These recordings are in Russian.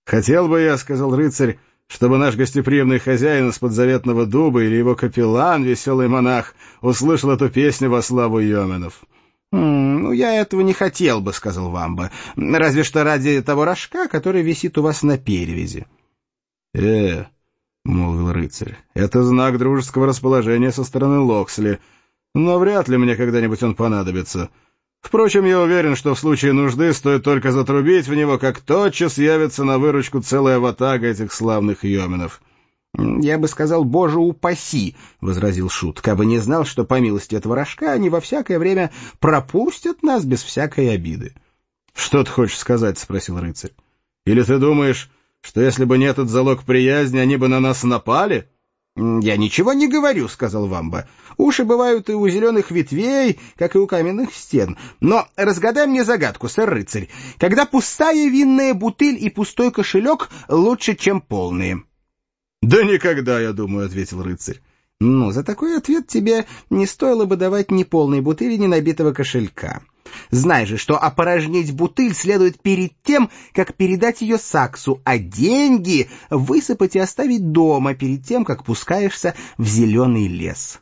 «Хотел бы я, — сказал рыцарь, — чтобы наш гостеприимный хозяин из подзаветного дуба или его капеллан, веселый монах, услышал эту песню во славу йоменов». Ну, я этого не хотел бы, — сказал Вамба, — разве что ради того рожка, который висит у вас на перевязи. — молвил рыцарь, — это знак дружеского расположения со стороны Локсли, но вряд ли мне когда-нибудь он понадобится. Впрочем, я уверен, что в случае нужды стоит только затрубить в него, как тотчас явится на выручку целая ватага этих славных йоменов. — Я бы сказал, боже упаси, — возразил Шут, — кабы не знал, что по милости этого рожка они во всякое время пропустят нас без всякой обиды. — Что ты хочешь сказать? — спросил рыцарь. — Или ты думаешь, что если бы не этот залог приязни, они бы на нас напали? — Я ничего не говорю, — сказал Вамба. — Уши бывают и у зеленых ветвей, как и у каменных стен. Но разгадай мне загадку, сэр-рыцарь. Когда пустая винная бутыль и пустой кошелек лучше, чем полные? — Да никогда, я думаю, — ответил рыцарь. — Ну, за такой ответ тебе не стоило бы давать ни полной бутыли, ни набитого кошелька. Знай же, что опорожнить бутыль следует перед тем, как передать ее саксу, а деньги высыпать и оставить дома перед тем, как пускаешься в зеленый лес.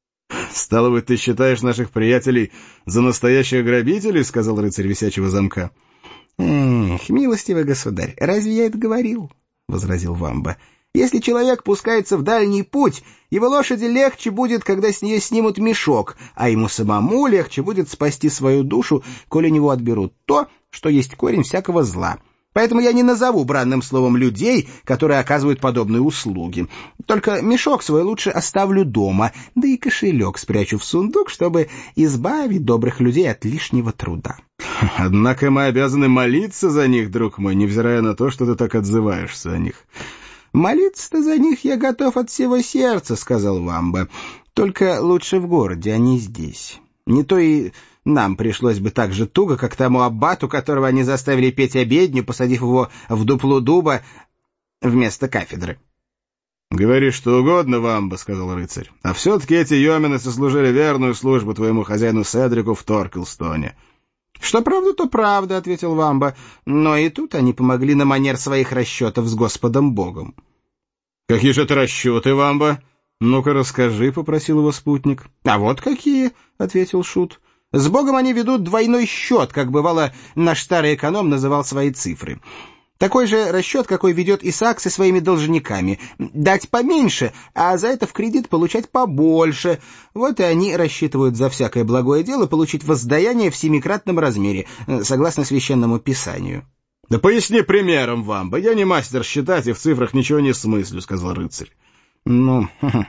— Стало быть, ты считаешь наших приятелей за настоящих грабителей? — сказал рыцарь висячего замка. — Милостивый государь, разве я это говорил? — возразил Вамба. — Если человек пускается в дальний путь, его лошади легче будет, когда с нее снимут мешок, а ему самому легче будет спасти свою душу, коли у него отберут то, что есть корень всякого зла. Поэтому я не назову бранным словом людей, которые оказывают подобные услуги. Только мешок свой лучше оставлю дома, да и кошелек спрячу в сундук, чтобы избавить добрых людей от лишнего труда. — Однако мы обязаны молиться за них, друг мой, невзирая на то, что ты так отзываешься о них. — Молиться-то за них я готов от всего сердца, — сказал Вамба. — Только лучше в городе, а не здесь. Не то и нам пришлось бы так же туго, как тому аббату, которого они заставили петь обедню, посадив его в дупло дуба вместо кафедры. — Говори что угодно, Вамба, — сказал рыцарь. — А все-таки эти йомены сослужили верную службу твоему хозяину Седрику в Торкелстоне. — Что правда, то правда, — ответил Вамба, — но и тут они помогли на манер своих расчетов с Господом Богом. — Какие же это расчеты, Вамба? Ну-ка расскажи, — попросил его спутник. — А вот какие, — ответил Шут. — С Богом они ведут двойной счет, как бывало наш старый эконом называл свои цифры. Такой же расчет, какой ведет Исаак со своими должниками. Дать поменьше, а за это в кредит получать побольше. Вот и они рассчитывают за всякое благое дело получить воздаяние в семикратном размере, согласно священному писанию. — Да поясни примером, Вамба. Я не мастер считать и в цифрах ничего не смыслю, — сказал рыцарь. — Ну,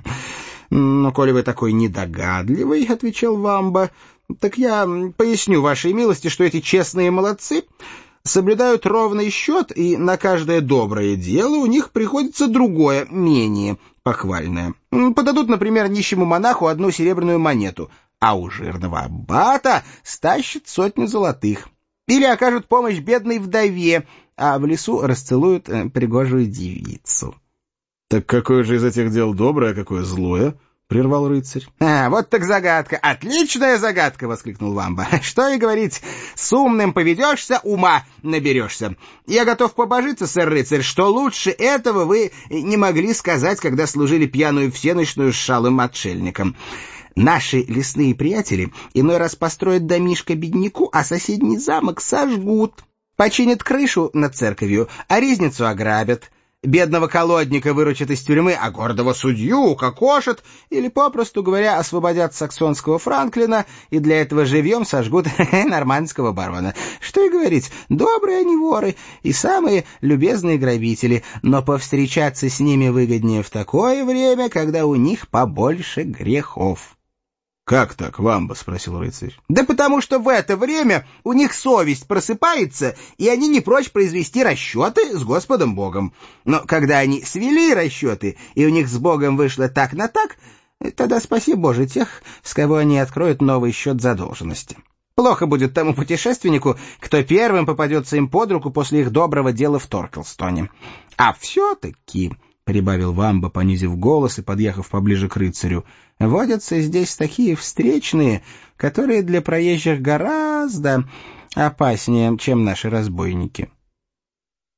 коли вы такой недогадливый, — отвечал Вамба, — так я поясню вашей милости, что эти честные молодцы соблюдают ровный счет, и на каждое доброе дело у них приходится другое, менее похвальное. Подадут, например, нищему монаху 1 серебряную монету, а у жирного аббата стащат 100 золотых. Или окажут помощь бедной вдове, а в лесу расцелуют пригожую девицу. — Так какое же из этих дел доброе, а какое злое? — прервал рыцарь. — Вот так загадка! Отличная загадка! — воскликнул Вамба. — Что и говорить, с умным поведешься, ума наберешься. Я готов побожиться, сэр-рыцарь, что лучше этого вы не могли сказать, когда служили пьяную всенощную с шалым отшельником. Наши лесные приятели иной раз построят домишко бедняку, а соседний замок сожгут. Починят крышу над церковью, а ризницу ограбят. Бедного колодника выручат из тюрьмы, а гордого судью укокошат, или, попросту говоря, освободят саксонского Франклина и для этого живьем сожгут нормандского барона. Что и говорить, добрые они воры и самые любезные грабители, но повстречаться с ними выгоднее в такое время, когда у них побольше грехов. — Как так, Вамба? — спросил рыцарь. — Да потому что в это время у них совесть просыпается, и они не прочь произвести расчеты с Господом Богом. Но когда они свели расчеты, и у них с Богом вышло так на так, тогда спаси Боже тех, с кого они откроют новый счет задолженности. Плохо будет тому путешественнику, кто первым попадется им под руку после их доброго дела в Торкелстоне. А все-таки... — прибавил Вамба, понизив голос и подъехав поближе к рыцарю, — водятся здесь такие встречные, которые для проезжих гораздо опаснее, чем наши разбойники. — Кто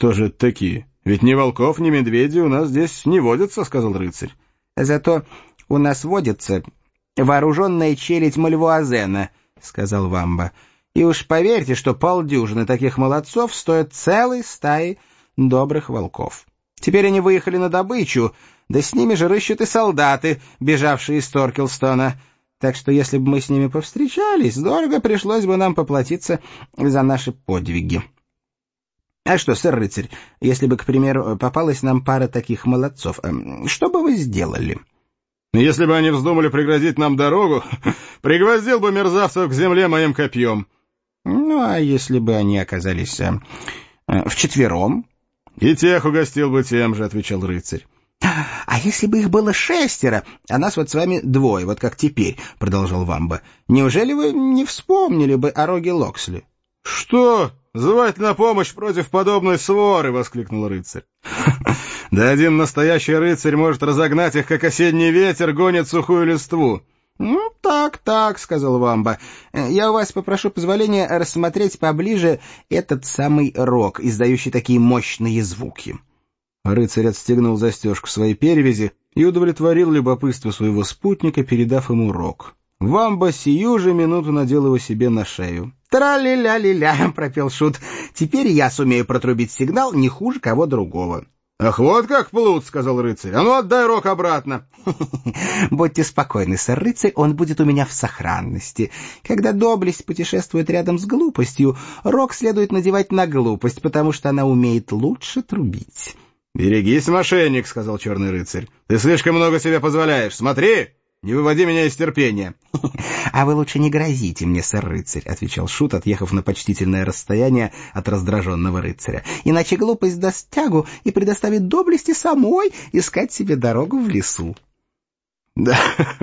Кто же это такие? Ведь ни волков, ни медведей у нас здесь не водятся, — сказал рыцарь. — Зато у нас водится вооруженная челядь Мальвуазена, — сказал Вамба. — И уж поверьте, что полдюжины таких молодцов стоят целой стаи добрых волков. Теперь они выехали на добычу, да с ними же рыщут и солдаты, бежавшие из Торкелстона. Так что если бы мы с ними повстречались, дорого пришлось бы нам поплатиться за наши подвиги. А что, сэр-рыцарь, если бы, к примеру, попалась нам пара таких молодцов, что бы вы сделали? Если бы они вздумали преградить нам дорогу, пригвоздил бы мерзавцев к земле моим копьем. Ну, а если бы они оказались вчетвером? И тех угостил бы тем же, — отвечал рыцарь. — А если бы их было 6, а нас вот с вами 2, вот как теперь, — продолжал Вамба, — неужели вы не вспомнили бы о роге Локсли? — Что? Звать на помощь против подобной своры! — воскликнул рыцарь. — Да один настоящий рыцарь может разогнать их, как осенний ветер гонит сухую листву. — Ну, так, — сказал Вамба. — Я у вас попрошу позволения рассмотреть поближе этот самый рог, издающий такие мощные звуки. Рыцарь отстегнул застежку своей перевязи и удовлетворил любопытство своего спутника, передав ему рог. Вамба сию же минуту надел его себе на шею. «Тра-ля-ля-ля-ля», — пропел Шут. «Теперь я сумею протрубить сигнал не хуже кого другого». «Ах, вот как плут», — сказал рыцарь. «А ну, отдай рог обратно». «Будьте спокойны, сэр-рыцарь, он будет у меня в сохранности. Когда доблесть путешествует рядом с глупостью, рог следует надевать на глупость, потому что она умеет лучше трубить». «Берегись, мошенник», — сказал черный рыцарь. «Ты слишком много себе позволяешь. Смотри, не выводи меня из терпения». «А вы лучше не грозите мне, сэр-рыцарь», — отвечал Шут, отъехав на почтительное расстояние от раздраженного рыцаря. «Иначе глупость даст тягу и предоставит доблести самой искать себе дорогу в лесу». «Да,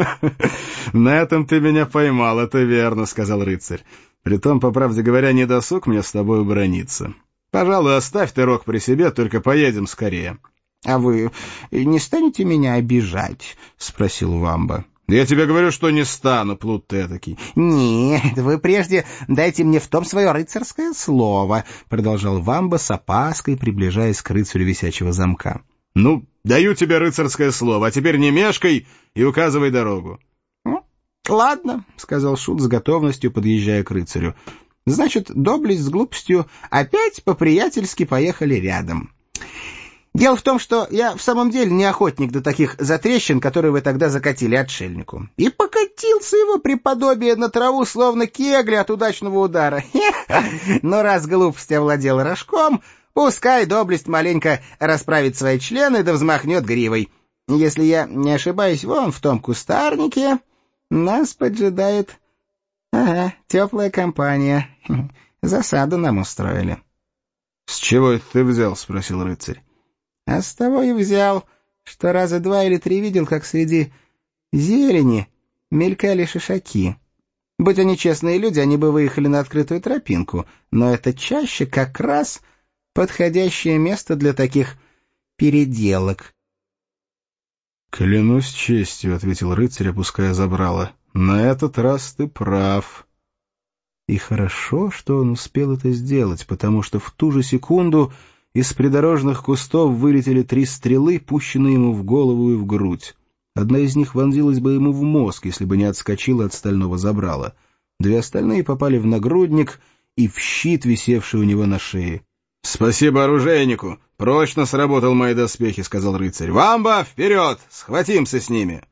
на этом ты меня поймал, это верно», — сказал рыцарь. «Притом, по правде говоря, не досуг мне с тобой браниться. Пожалуй, оставь ты рог при себе, только поедем скорее». «А вы не станете меня обижать?» — спросил Вамба. «Я тебе говорю, что не стану, плут ты этакий». «Нет, вы прежде дайте мне в том свое рыцарское слово», — продолжал Вамба с опаской, приближаясь к рыцарю висячего замка. «Ну, даю тебе рыцарское слово, а теперь не мешкай и указывай дорогу». «Ладно», — сказал Шут с готовностью, подъезжая к рыцарю. «Значит, доблесть с глупостью опять по-приятельски поехали рядом». Дело в том, что я в самом деле не охотник до таких затрещин, которые вы тогда закатили отшельнику. И покатился его преподобие на траву, словно кегли от удачного удара. Но раз глупость овладела рожком, пускай доблесть маленько расправит свои члены да взмахнет гривой. Если я не ошибаюсь, вон в том кустарнике нас поджидает теплая компания. Засаду нам устроили. — С чего это ты взял? — спросил рыцарь. А с того и взял, что раза 2 или 3 видел, как среди зелени мелькали шишаки. Будь они честные люди, они бы выехали на открытую тропинку, но это чаще как раз подходящее место для таких переделок. — Клянусь честью, — ответил рыцарь, опуская забрало. — На этот раз ты прав. И хорошо, что он успел это сделать, потому что в ту же секунду из придорожных кустов вылетели 3 стрелы, пущенные ему в голову и в грудь. Одна из них вонзилась бы ему в мозг, если бы не отскочила от стального забрала. 2 остальные попали в нагрудник и в щит, висевший у него на шее. — Спасибо оружейнику! Прочно сработал мои доспехи, — сказал рыцарь. — Вамба, вперед! Схватимся с ними!